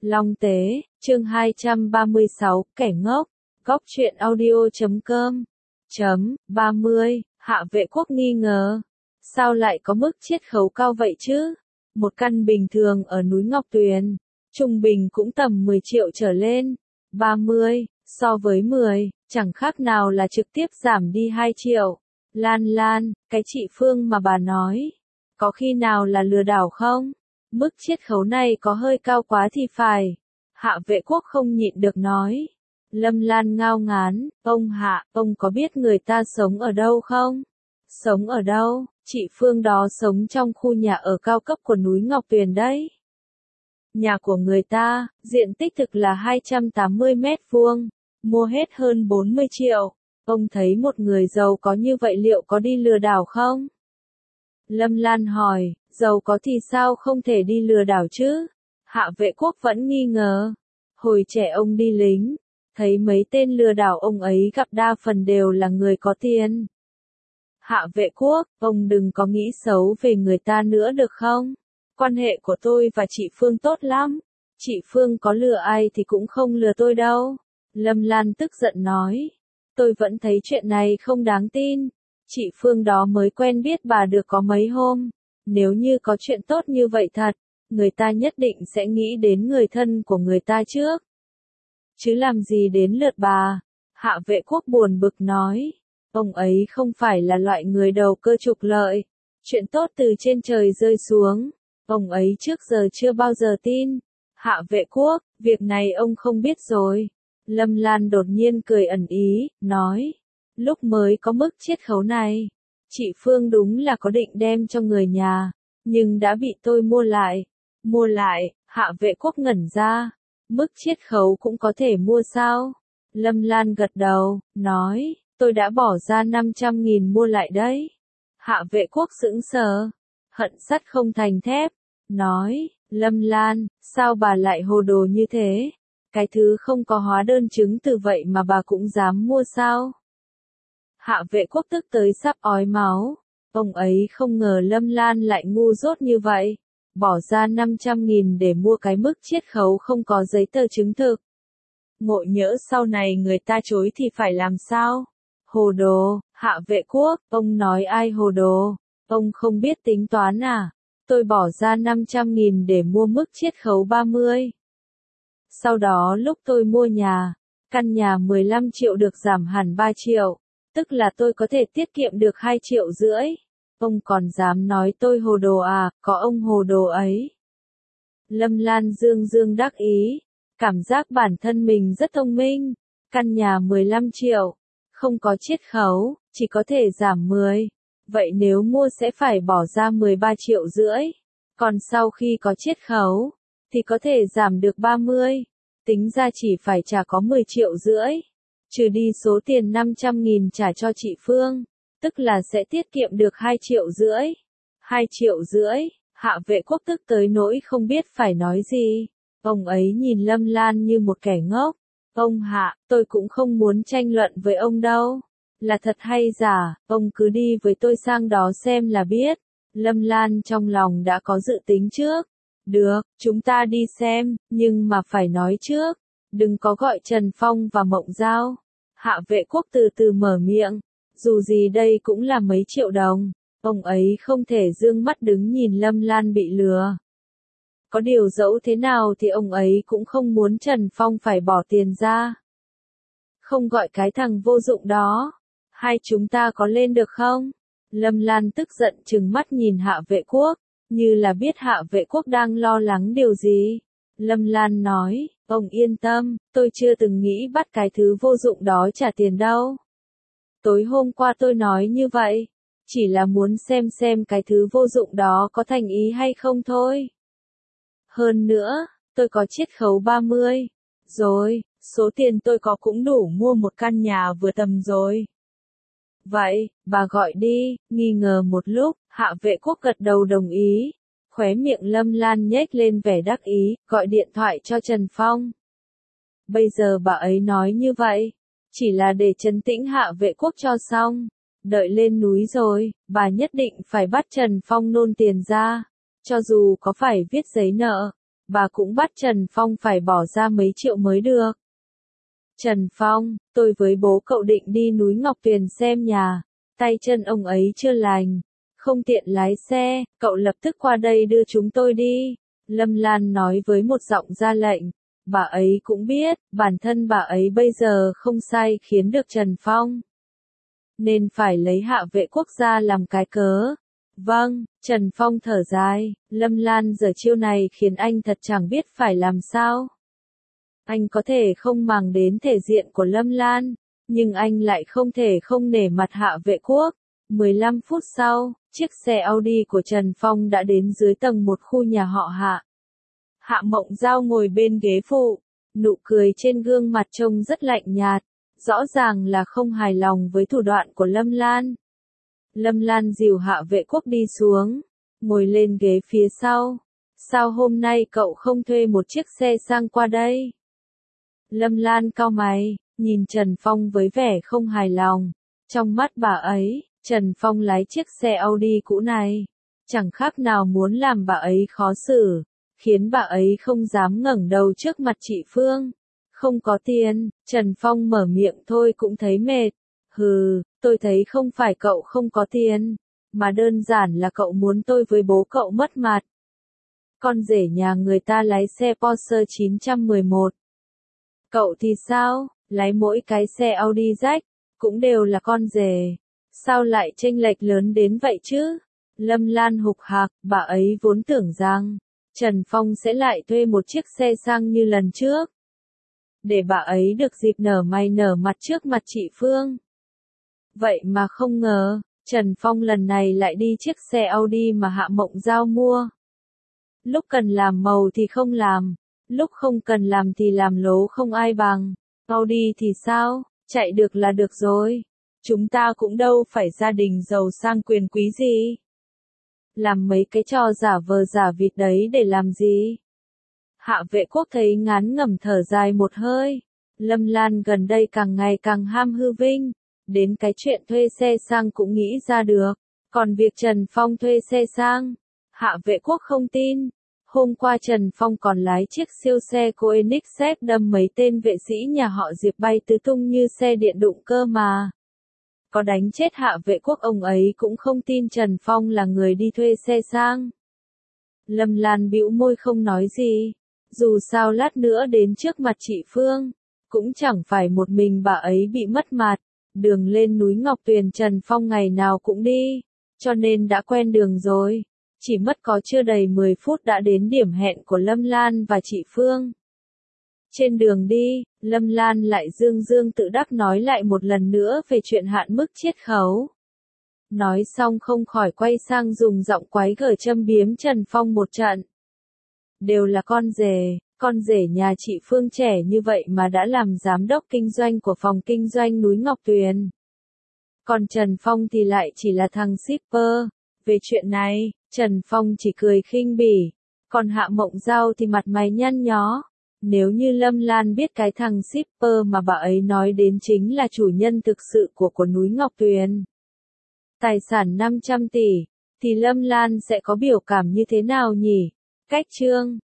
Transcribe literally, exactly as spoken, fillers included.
Long Tế, chương hai trăm ba mươi sáu, kẻ ngốc, góc truyện audio chấm com, chấm, ba mươi, Hạ Vệ Quốc nghi ngờ. Sao lại có mức chiết khấu cao vậy chứ? Một căn bình thường ở núi Ngọc Tuyền, trung bình cũng tầm mười triệu trở lên. ba mươi, so với mười, chẳng khác nào là trực tiếp giảm đi hai triệu. Lan Lan, cái chị Phương mà bà nói, có khi nào là lừa đảo không? Mức chiết khấu này có hơi cao quá thì phải. Hạ Vệ Quốc không nhịn được nói. Lâm Lan ngao ngán, ông Hạ, ông có biết người ta sống ở đâu không? Sống ở đâu? Chị Phương đó sống trong khu nhà ở cao cấp của núi Ngọc Tuyền đấy. Nhà của người ta, diện tích thực là hai trăm tám mươi mét vuông, mua hết hơn bốn mươi triệu. Ông thấy một người giàu có như vậy liệu có đi lừa đảo không? Lâm Lan hỏi, giàu có thì sao không thể đi lừa đảo chứ? Hạ Vệ Quốc vẫn nghi ngờ. Hồi trẻ ông đi lính, thấy mấy tên lừa đảo ông ấy gặp đa phần đều là người có tiền. Hạ Vệ Quốc, ông đừng có nghĩ xấu về người ta nữa được không? Quan hệ của tôi và chị Phương tốt lắm. Chị Phương có lừa ai thì cũng không lừa tôi đâu. Lâm Lan tức giận nói. Tôi vẫn thấy chuyện này không đáng tin. Chị Phương đó mới quen biết bà được có mấy hôm. Nếu như có chuyện tốt như vậy thật, người ta nhất định sẽ nghĩ đến người thân của người ta trước. Chứ làm gì đến lượt bà? Hạ Vệ Quốc buồn bực nói. Ông ấy không phải là loại người đầu cơ trục lợi. Chuyện tốt từ trên trời rơi xuống. Ông ấy trước giờ chưa bao giờ tin. Hạ Vệ Quốc, việc này ông không biết rồi. Lâm Lan đột nhiên cười ẩn ý, nói. Lúc mới có mức chiết khấu này, chị Phương đúng là có định đem cho người nhà, nhưng đã bị tôi mua lại. Mua lại, Hạ Vệ Quốc ngẩn ra. Mức chiết khấu cũng có thể mua sao? Lâm Lan gật đầu, nói, tôi đã bỏ ra năm trăm nghìn mua lại đấy. Hạ Vệ Quốc sững sờ, hận sắt không thành thép, nói, Lâm Lan, sao bà lại hồ đồ như thế? Cái thứ không có hóa đơn chứng từ vậy mà bà cũng dám mua sao? Hạ Vệ Quốc tức tới sắp ói máu. Ông ấy không ngờ Lâm Lan lại ngu dốt như vậy. Bỏ ra năm trăm nghìn để mua cái mức chiết khấu không có giấy tờ chứng thực. Ngộ nhỡ sau này người ta chối thì phải làm sao? Hồ đồ, Hạ Vệ Quốc, ông nói ai hồ đồ? Ông không biết tính toán à? Tôi bỏ ra năm trăm nghìn để mua mức chiết khấu ba mươi. Sau đó lúc tôi mua nhà, căn nhà mười lăm triệu được giảm hẳn ba triệu, tức là tôi có thể tiết kiệm được hai triệu rưỡi. Ông còn dám nói tôi hồ đồ à, có ông hồ đồ ấy. Lâm Lan dương dương đắc ý, cảm giác bản thân mình rất thông minh. Căn nhà mười lăm triệu, không có chiết khấu, chỉ có thể giảm mười. Vậy nếu mua sẽ phải bỏ ra mười ba triệu rưỡi. Còn sau khi có chiết khấu, thì có thể giảm được ba mươi. Tính ra chỉ phải trả có mười triệu rưỡi. Trừ đi số tiền năm trăm nghìn trả cho chị Phương, tức là sẽ tiết kiệm được hai triệu rưỡi. hai triệu rưỡi, Hạ Vệ Quốc tức tới nỗi không biết phải nói gì. Ông ấy nhìn Lâm Lan như một kẻ ngốc. Ông Hạ, tôi cũng không muốn tranh luận với ông đâu. Là thật hay giả, ông cứ đi với tôi sang đó xem là biết. Lâm Lan trong lòng đã có dự tính trước. Được, chúng ta đi xem, nhưng mà phải nói trước. Đừng có gọi Trần Phong và Mộng Giao. Hạ Vệ Quốc từ từ mở miệng. Dù gì đây cũng là mấy triệu đồng. Ông ấy không thể dương mắt đứng nhìn Lâm Lan bị lừa. Có điều dẫu thế nào thì ông ấy cũng không muốn Trần Phong phải bỏ tiền ra. Không gọi cái thằng vô dụng đó. Hai chúng ta có lên được không? Lâm Lan tức giận trừng mắt nhìn Hạ Vệ Quốc, như là biết Hạ Vệ Quốc đang lo lắng điều gì. Lâm Lan nói, ông yên tâm, tôi chưa từng nghĩ bắt cái thứ vô dụng đó trả tiền đâu. Tối hôm qua tôi nói như vậy, chỉ là muốn xem xem cái thứ vô dụng đó có thành ý hay không thôi. Hơn nữa, tôi có chiết khấu ba mươi. Rồi, số tiền tôi có cũng đủ mua một căn nhà vừa tầm rồi. Vậy, bà gọi đi, nghi ngờ một lúc, Hạ Vệ Quốc gật đầu đồng ý. Khóe miệng Lâm Lan nhếch lên vẻ đắc ý, gọi điện thoại cho Trần Phong. Bây giờ bà ấy nói như vậy, chỉ là để trấn tĩnh Hạ Vệ Quốc cho xong. Đợi lên núi rồi, bà nhất định phải bắt Trần Phong nôn tiền ra. Cho dù có phải viết giấy nợ, bà cũng bắt Trần Phong phải bỏ ra mấy triệu mới được. Trần Phong, tôi với bố cậu định đi núi Ngọc Tuyền xem nhà, tay chân ông ấy chưa lành, không tiện lái xe, cậu lập tức qua đây đưa chúng tôi đi. Lâm Lan nói với một giọng ra lệnh, bà ấy cũng biết, bản thân bà ấy bây giờ không sai khiến được Trần Phong, nên phải lấy Hạ Vệ Quốc ra làm cái cớ. Vâng, Trần Phong thở dài, Lâm Lan giờ chiêu này khiến anh thật chẳng biết phải làm sao. Anh có thể không màng đến thể diện của Lâm Lan, nhưng anh lại không thể không nể mặt Hạ Vệ Quốc. mười lăm phút sau, chiếc xe Audi của Trần Phong đã đến dưới tầng một khu nhà họ Hạ. Hạ Mộng Giao ngồi bên ghế phụ, nụ cười trên gương mặt trông rất lạnh nhạt, rõ ràng là không hài lòng với thủ đoạn của Lâm Lan. Lâm Lan dìu Hạ Vệ Quốc đi xuống, ngồi lên ghế phía sau. Sao hôm nay cậu không thuê một chiếc xe sang qua đây? Lâm Lan cau mày, nhìn Trần Phong với vẻ không hài lòng. Trong mắt bà ấy, Trần Phong lái chiếc xe Audi cũ này, chẳng khác nào muốn làm bà ấy khó xử, khiến bà ấy không dám ngẩng đầu trước mặt chị Phương. Không có tiền, Trần Phong mở miệng thôi cũng thấy mệt. Hừ, tôi thấy không phải cậu không có tiền, mà đơn giản là cậu muốn tôi với bố cậu mất mặt. Con rể nhà người ta lái xe Porsche chín một một. Cậu thì sao, lái mỗi cái xe Audi rách, cũng đều là con rể. Sao lại chênh lệch lớn đến vậy chứ? Lâm Lan hục hạc, bà ấy vốn tưởng rằng Trần Phong sẽ lại thuê một chiếc xe sang như lần trước, để bà ấy được dịp nở mày nở mặt trước mặt chị Phương. Vậy mà không ngờ, Trần Phong lần này lại đi chiếc xe Audi mà Hạ Mộng Giao mua. Lúc cần làm màu thì không làm, lúc không cần làm thì làm lố không ai bằng. Audi thì sao, chạy được là được rồi. Chúng ta cũng đâu phải gia đình giàu sang quyền quý gì. Làm mấy cái trò giả vờ giả vịt đấy để làm gì? Hạ Vệ Quốc thấy ngán ngẩm thở dài một hơi. Lâm Lan gần đây càng ngày càng ham hư vinh, đến cái chuyện thuê xe sang cũng nghĩ ra được. Còn việc Trần Phong thuê xe sang, Hạ Vệ Quốc không tin. Hôm qua Trần Phong còn lái chiếc siêu xe Koenigsegg đâm mấy tên vệ sĩ nhà họ Diệp bay tứ tung như xe điện đụng cơ mà. Có đánh chết Hạ Vệ Quốc ông ấy cũng không tin Trần Phong là người đi thuê xe sang. Lâm Lan bĩu môi không nói gì. Dù sao lát nữa đến trước mặt chị Phương, cũng chẳng phải một mình bà ấy bị mất mặt. Đường lên núi Ngọc Tuyền Trần Phong ngày nào cũng đi, cho nên đã quen đường rồi. Chỉ mất có chưa đầy mười phút đã đến điểm hẹn của Lâm Lan và chị Phương. Trên đường đi, Lâm Lan lại dương dương tự đắc nói lại một lần nữa về chuyện hạn mức chiết khấu. Nói xong không khỏi quay sang dùng giọng quái gở châm biếm Trần Phong một trận. Đều là con rể, con rể nhà chị Phương trẻ như vậy mà đã làm giám đốc kinh doanh của phòng kinh doanh núi Ngọc Tuyền. Còn Trần Phong thì lại chỉ là thằng shipper. Về chuyện này, Trần Phong chỉ cười khinh bỉ. Còn Hạ Mộng Giao thì mặt mày nhăn nhó. Nếu như Lâm Lan biết cái thằng shipper mà bà ấy nói đến chính là chủ nhân thực sự của của núi Ngọc Tuyền, tài sản năm trăm tỷ, thì Lâm Lan sẽ có biểu cảm như thế nào nhỉ? Cách chương